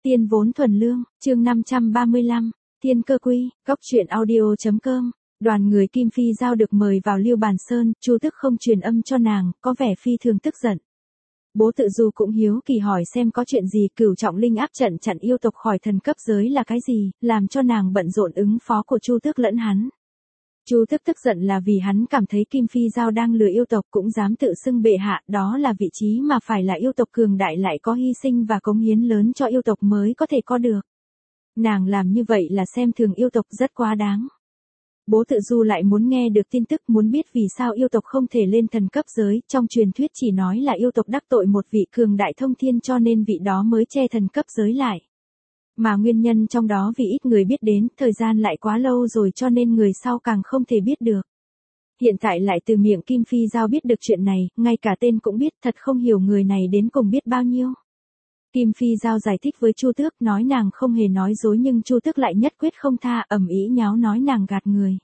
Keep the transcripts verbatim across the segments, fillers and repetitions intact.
Tiên vốn thuần lương, chương năm trăm ba mươi lăm, Thiên cơ quy, góc truyện audio.com. Đoàn người Kim Phi Giao được mời vào Liêu Bàn Sơn, Chu Tước không truyền âm cho nàng, có vẻ phi thường tức giận. Bố Tự Du cũng hiếu kỳ hỏi xem có chuyện gì. Cửu Trọng Linh áp trận chặn yêu tộc khỏi thần cấp giới là cái gì, làm cho nàng bận rộn ứng phó của Chu Tước lẫn hắn. Chu Tước tức giận là vì hắn cảm thấy Kim Phi Giao đang lừa yêu tộc, cũng dám tự xưng bệ hạ, đó là vị trí mà phải là yêu tộc cường đại lại có hy sinh và cống hiến lớn cho yêu tộc mới có thể có được. Nàng làm như vậy là xem thường yêu tộc, rất quá đáng. Bố Tự Du lại muốn nghe được tin tức, muốn biết vì sao yêu tộc không thể lên thần cấp giới, trong truyền thuyết chỉ nói là yêu tộc đắc tội một vị cường đại thông thiên cho nên vị đó mới che thần cấp giới lại. Mà nguyên nhân trong đó vì ít người biết đến, thời gian lại quá lâu rồi cho nên người sau càng không thể biết được. Hiện tại lại từ miệng Kim Phi Giao biết được chuyện này, ngay cả tên cũng biết, thật không hiểu người này đến cùng biết bao nhiêu. Kim Phi Giao giải thích với Chu Tước, nói nàng không hề nói dối nhưng Chu Tước lại nhất quyết không tha, ầm ĩ nháo nói nàng gạt người.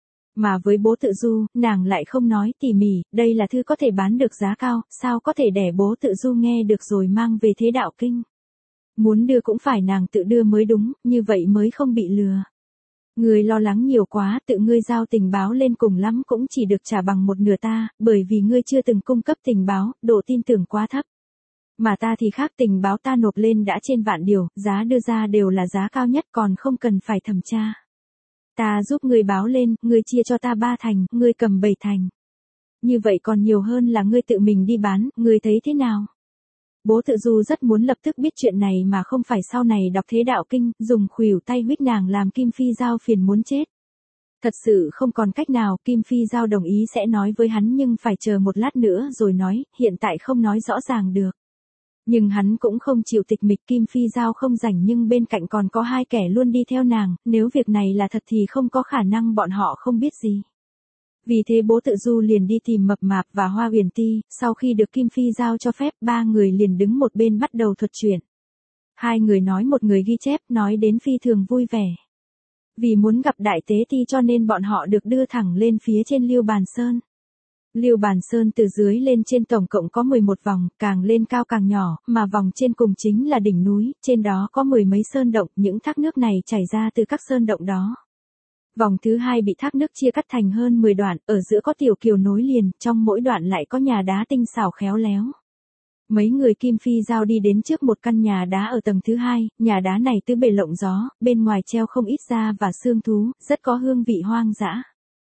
Mà với Bố Tự Du, nàng lại không nói tỉ mỉ, đây là thư có thể bán được giá cao, sao có thể để Bố Tự Du nghe được rồi mang về Thế Đạo Kinh. Muốn đưa cũng phải nàng tự đưa mới đúng, như vậy mới không bị lừa. Ngươi lo lắng nhiều quá, tự ngươi giao tình báo lên cùng lắm cũng chỉ được trả bằng một nửa ta, bởi vì ngươi chưa từng cung cấp tình báo, độ tin tưởng quá thấp. Mà ta thì khác, tình báo ta nộp lên đã trên vạn điều, giá đưa ra đều là giá cao nhất còn không cần phải thẩm tra. Ta giúp ngươi báo lên, ngươi chia cho ta ba thành, ngươi cầm bảy thành. Như vậy còn nhiều hơn là ngươi tự mình đi bán, ngươi thấy thế nào? Bố Tự Du rất muốn lập tức biết chuyện này mà không phải sau này đọc Thế Đạo Kinh, dùng khuỷu tay huýt nàng làm Kim Phi Giao phiền muốn chết. Thật sự không còn cách nào, Kim Phi Giao đồng ý sẽ nói với hắn nhưng phải chờ một lát nữa rồi nói, hiện tại không nói rõ ràng được. Nhưng hắn cũng không chịu tịch mịch, Kim Phi Giao không rảnh nhưng bên cạnh còn có hai kẻ luôn đi theo nàng, nếu việc này là thật thì không có khả năng bọn họ không biết gì. Vì thế Bố Tự Du liền đi tìm Mập Mạp và Hoa Huyền Ti, sau khi được Kim Phi Giao cho phép, ba người liền đứng một bên bắt đầu thuật chuyện. Hai người nói một người ghi chép, nói đến phi thường vui vẻ. Vì muốn gặp Đại Tế Ti cho nên bọn họ được đưa thẳng lên phía trên Liêu Bàn Sơn. Liêu Bàn Sơn từ dưới lên trên tổng cộng có mười một vòng, càng lên cao càng nhỏ, mà vòng trên cùng chính là đỉnh núi, trên đó có mười mấy sơn động, những thác nước này chảy ra từ các sơn động đó. Vòng thứ hai bị thác nước chia cắt thành hơn mười đoạn, ở giữa có tiểu kiều nối liền, trong mỗi đoạn lại có nhà đá tinh xảo khéo léo. Mấy người Kim Phi Giao đi đến trước một căn nhà đá ở tầng thứ hai, nhà đá này tứ bề lộng gió, bên ngoài treo không ít da và xương thú, rất có hương vị hoang dã.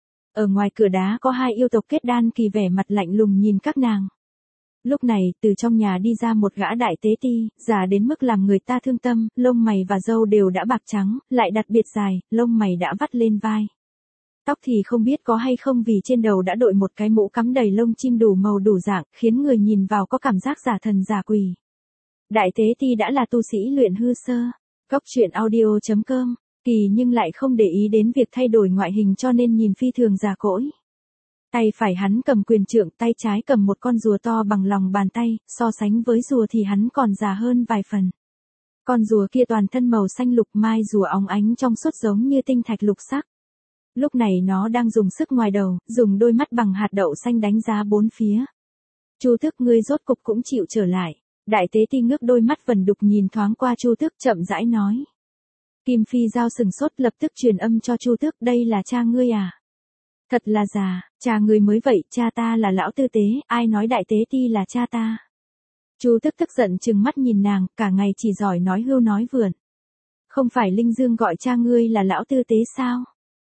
Ở ngoài cửa đá có hai yêu tộc kết đan kỳ vẻ mặt lạnh lùng nhìn các nàng. Lúc này, từ trong nhà đi ra một gã Đại Tế Ti, già đến mức làm người ta thương tâm, lông mày và râu đều đã bạc trắng, lại đặc biệt dài, lông mày đã vắt lên vai. Tóc thì không biết có hay không vì trên đầu đã đội một cái mũ cắm đầy lông chim đủ màu đủ dạng, khiến người nhìn vào có cảm giác giả thần giả quỷ. Đại Tế Ti đã là tu sĩ luyện hư sơ. Góc truyện audio.com. Kỳ nhưng lại không để ý đến việc thay đổi ngoại hình cho nên nhìn phi thường già cỗi. Tay phải hắn cầm quyền trượng, tay trái cầm một con rùa to bằng lòng bàn tay, so sánh với rùa thì hắn còn già hơn vài phần. Con rùa kia toàn thân màu xanh lục, mai rùa óng ánh trong suốt giống như tinh thạch lục sắc. Lúc này nó đang dùng sức ngoài đầu, dùng đôi mắt bằng hạt đậu xanh đánh giá bốn phía. Chu Tước, ngươi rốt cục cũng chịu trở lại. Đại Tế Ti ngước đôi mắt vẩn đục nhìn thoáng qua Chu Tước, chậm rãi nói. Kim Phi Giao sừng sốt, lập tức truyền âm cho Chu Tước, đây là cha ngươi à? Thật là già, cha ngươi mới vậy, cha ta là Lão Tư Tế, ai nói Đại Tế Ti là cha ta? Chu Tước tức giận trừng mắt nhìn nàng, cả ngày chỉ giỏi nói hưu nói vượn. Không phải Linh Dương gọi cha ngươi là Lão Tư Tế sao?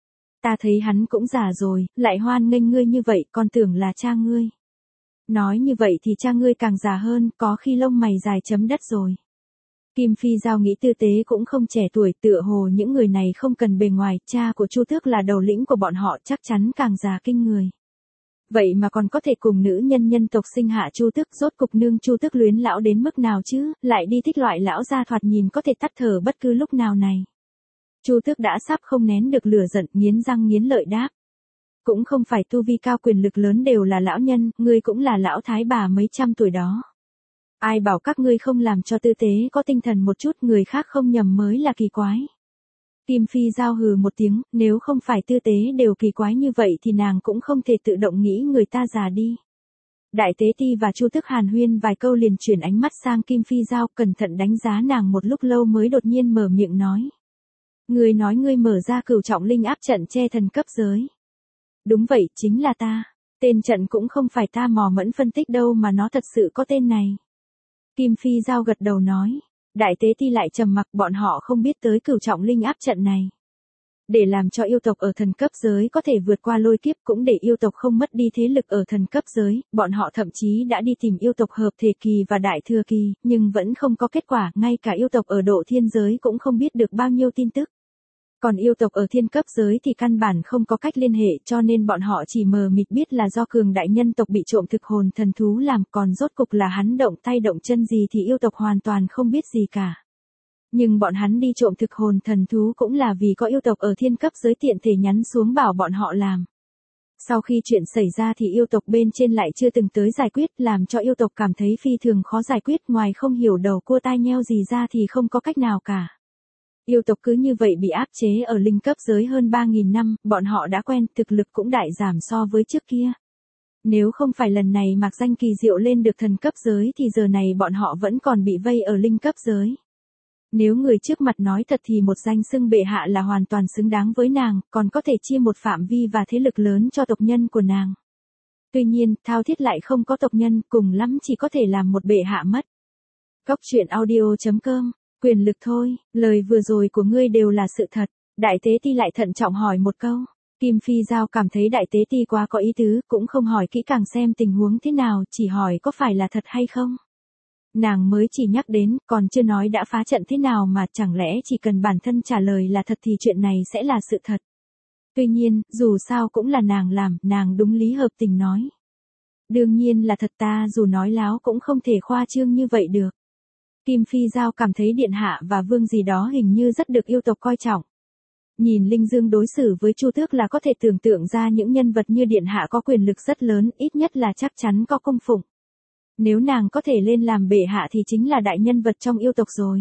Ta thấy hắn cũng già rồi, lại hoan nghênh ngươi như vậy, còn tưởng là cha ngươi. Nói như vậy thì cha ngươi càng già hơn, có khi lông mày dài chấm đất rồi. Kim Phi Giao nghĩ Tư Tế cũng không trẻ tuổi, tựa hồ những người này không cần bề ngoài, cha của Chu Tước là đầu lĩnh của bọn họ, chắc chắn càng già kinh người. Vậy mà còn có thể cùng nữ nhân nhân tộc sinh hạ Chu Tước, rốt cục nương Chu Tước luyến lão đến mức nào chứ, lại đi thích loại lão gia thoạt nhìn có thể tắt thở bất cứ lúc nào này. Chu Tước đã sắp không nén được lửa giận, nghiến răng nghiến lợi đáp. Cũng không phải tu vi cao quyền lực lớn đều là lão nhân, ngươi cũng là lão thái bà mấy trăm tuổi đó. Ai bảo các ngươi không làm cho Tư Tế có tinh thần một chút, người khác không nhầm mới là kỳ quái. Kim Phi Giao hừ một tiếng, nếu không phải Tư Tế đều kỳ quái như vậy thì nàng cũng không thể tự động nghĩ người ta già đi. Đại Tế Ti và Chu Tước hàn huyên vài câu liền chuyển ánh mắt sang Kim Phi Giao, cẩn thận đánh giá nàng một lúc lâu mới đột nhiên mở miệng nói. Ngươi nói ngươi mở ra cửu trọng linh áp trận che thần cấp giới. Đúng vậy, chính là ta. Tên trận cũng không phải ta mò mẫm phân tích đâu mà nó thật sự có tên này. Kim Phi Giao gật đầu nói. Đại Tế Ti lại trầm mặc, bọn họ không biết tới cửu trọng linh áp trận này. Để làm cho yêu tộc ở thần cấp giới có thể vượt qua lôi kiếp, cũng để yêu tộc không mất đi thế lực ở thần cấp giới, bọn họ thậm chí đã đi tìm yêu tộc hợp thể kỳ và đại thừa kỳ, nhưng vẫn không có kết quả, ngay cả yêu tộc ở độ thiên giới cũng không biết được bao nhiêu tin tức. Còn yêu tộc ở thiên cấp giới thì căn bản không có cách liên hệ, cho nên bọn họ chỉ mờ mịt biết là do cường đại nhân tộc bị trộm thực hồn thần thú làm, còn rốt cục là hắn động tay động chân gì thì yêu tộc hoàn toàn không biết gì cả. Nhưng bọn hắn đi trộm thực hồn thần thú cũng là vì có yêu tộc ở thiên cấp giới tiện thể nhắn xuống bảo bọn họ làm. Sau khi chuyện xảy ra thì yêu tộc bên trên lại chưa từng tới giải quyết, làm cho yêu tộc cảm thấy phi thường khó giải quyết, ngoài không hiểu đầu cua tai nheo gì ra thì không có cách nào cả. Yêu tộc cứ như vậy bị áp chế ở linh cấp giới hơn ba nghìn năm, bọn họ đã quen, thực lực cũng đại giảm so với trước kia. Nếu không phải lần này Mạc Danh kỳ diệu lên được thần cấp giới thì giờ này bọn họ vẫn còn bị vây ở linh cấp giới. Nếu người trước mặt nói thật thì một danh xưng bệ hạ là hoàn toàn xứng đáng với nàng, còn có thể chia một phạm vi và thế lực lớn cho tộc nhân của nàng. Tuy nhiên, thao thiết lại không có tộc nhân, cùng lắm chỉ có thể làm một bệ hạ mất. Góc truyện audio chấm com, quyền lực thôi, lời vừa rồi của ngươi đều là sự thật. Đại Tế Ti lại thận trọng hỏi một câu. Kim Phi Giao cảm thấy Đại Tế Ti quá có ý tứ, cũng không hỏi kỹ càng xem tình huống thế nào, chỉ hỏi có phải là thật hay không. Nàng mới chỉ nhắc đến, còn chưa nói đã phá trận thế nào mà chẳng lẽ chỉ cần bản thân trả lời là thật thì chuyện này sẽ là sự thật. Tuy nhiên, dù sao cũng là nàng làm, nàng đúng lý hợp tình nói. Đương nhiên là thật, ta dù nói láo cũng không thể khoa trương như vậy được. Kim Phi Giao cảm thấy điện hạ và vương gì đó hình như rất được yêu tộc coi trọng. Nhìn Linh Dương đối xử với Chu Tước là có thể tưởng tượng ra những nhân vật như điện hạ có quyền lực rất lớn, ít nhất là chắc chắn có cung phụng. Nếu nàng có thể lên làm bệ hạ thì chính là đại nhân vật trong yêu tộc rồi.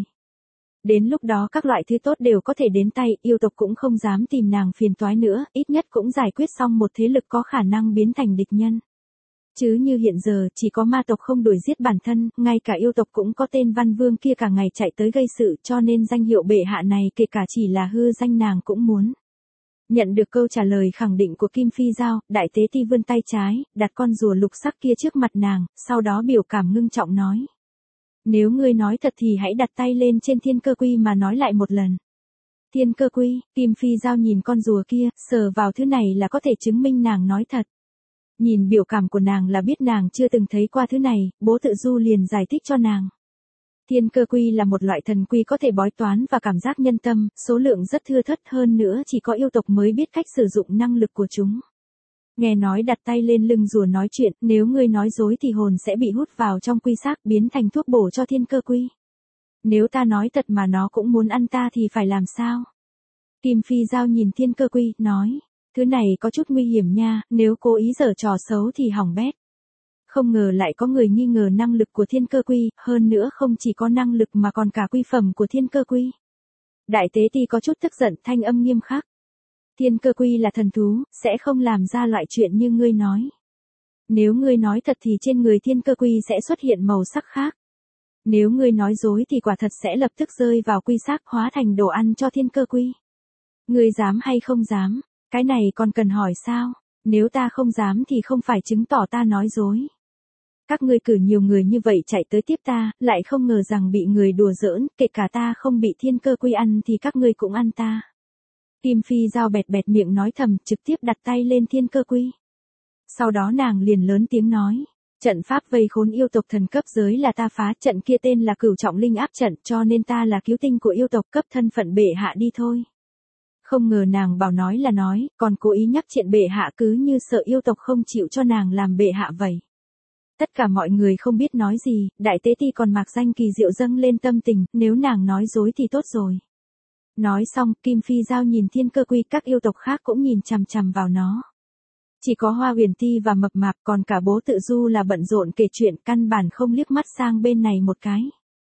Đến lúc đó các loại thứ tốt đều có thể đến tay, yêu tộc cũng không dám tìm nàng phiền toái nữa, ít nhất cũng giải quyết xong một thế lực có khả năng biến thành địch nhân. Chứ như hiện giờ, chỉ có ma tộc không đuổi giết bản thân, ngay cả yêu tộc cũng có tên Văn Vương kia cả ngày chạy tới gây sự, cho nên danh hiệu bệ hạ này kể cả chỉ là hư danh nàng cũng muốn. Nhận được câu trả lời khẳng định của Kim Phi Giao, Đại Tế Ti vươn tay trái, đặt con rùa lục sắc kia trước mặt nàng, sau đó biểu cảm ngưng trọng nói. Nếu ngươi nói thật thì hãy đặt tay lên trên thiên cơ quy mà nói lại một lần. Thiên cơ quy, Kim Phi Giao nhìn con rùa kia, sờ vào thứ này là có thể chứng minh nàng nói thật. Nhìn biểu cảm của nàng là biết nàng chưa từng thấy qua thứ này, bố tự du liền giải thích cho nàng. Thiên cơ quy là một loại thần quy có thể bói toán và cảm giác nhân tâm, số lượng rất thưa thớt, hơn nữa chỉ có yêu tộc mới biết cách sử dụng năng lực của chúng. Nghe nói đặt tay lên lưng rùa nói chuyện, nếu ngươi nói dối thì hồn sẽ bị hút vào trong quy xác biến thành thuốc bổ cho thiên cơ quy. Nếu ta nói thật mà nó cũng muốn ăn ta thì phải làm sao? Kim Phi Giao nhìn thiên cơ quy, nói, thứ này có chút nguy hiểm nha, nếu cố ý giở trò xấu thì hỏng bét. Không ngờ lại có người nghi ngờ năng lực của thiên cơ quy, hơn nữa không chỉ có năng lực mà còn cả quy phẩm của thiên cơ quy. Đại Tế Ti có chút tức giận, thanh âm nghiêm khắc. Thiên cơ quy là thần thú, sẽ không làm ra loại chuyện như ngươi nói. Nếu ngươi nói thật thì trên người thiên cơ quy sẽ xuất hiện màu sắc khác. Nếu ngươi nói dối thì quả thật sẽ lập tức rơi vào quy xác hóa thành đồ ăn cho thiên cơ quy. Ngươi dám hay không dám, cái này còn cần hỏi sao, nếu ta không dám thì không phải chứng tỏ ta nói dối. Các ngươi cử nhiều người như vậy chạy tới tiếp ta, lại không ngờ rằng bị người đùa giỡn, kể cả ta không bị thiên cơ quy ăn thì các ngươi cũng ăn ta. Kim Phi Giao bẹt bẹt miệng nói thầm, trực tiếp đặt tay lên thiên cơ quy. Sau đó nàng liền lớn tiếng nói, trận pháp vây khốn yêu tộc thần cấp giới là ta phá, trận kia tên là cửu trọng linh áp trận, cho nên ta là cứu tinh của yêu tộc, cấp thân phận bệ hạ đi thôi. Không ngờ nàng bảo nói là nói, còn cố ý nhắc chuyện bệ hạ cứ như sợ yêu tộc không chịu cho nàng làm bệ hạ vậy. Tất cả mọi người không biết nói gì, Đại Tế Ti còn Mạc Danh kỳ diệu dâng lên tâm tình, nếu nàng nói dối thì tốt rồi. Nói xong, Kim Phi Giao nhìn thiên cơ quy, các yêu tộc khác cũng nhìn chằm chằm vào nó. Chỉ có Hoa Huyền Ti và Mập Mạp, còn cả bố tự du là bận rộn kể chuyện, căn bản không liếc mắt sang bên này một cái.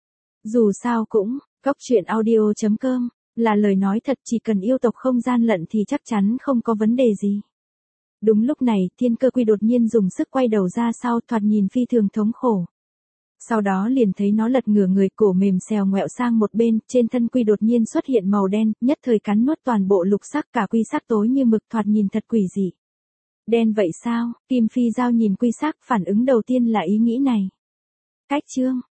Dù sao cũng, góc truyện audio chấm com, là lời nói thật, chỉ cần yêu tộc không gian lận thì chắc chắn không có vấn đề gì. Đúng lúc này, Thiên Cơ Quy đột nhiên dùng sức quay đầu ra sau, thoạt nhìn phi thường thống khổ. Sau đó liền thấy nó lật ngửa người, cổ mềm xèo ngoẹo sang một bên, trên thân quy đột nhiên xuất hiện màu đen, nhất thời cắn nuốt toàn bộ lục sắc, cả quy sắc tối như mực, thoạt nhìn thật quỷ dị. Đen vậy sao? Kim Phi Giao nhìn quy sắc, phản ứng đầu tiên là ý nghĩ này. Cách chương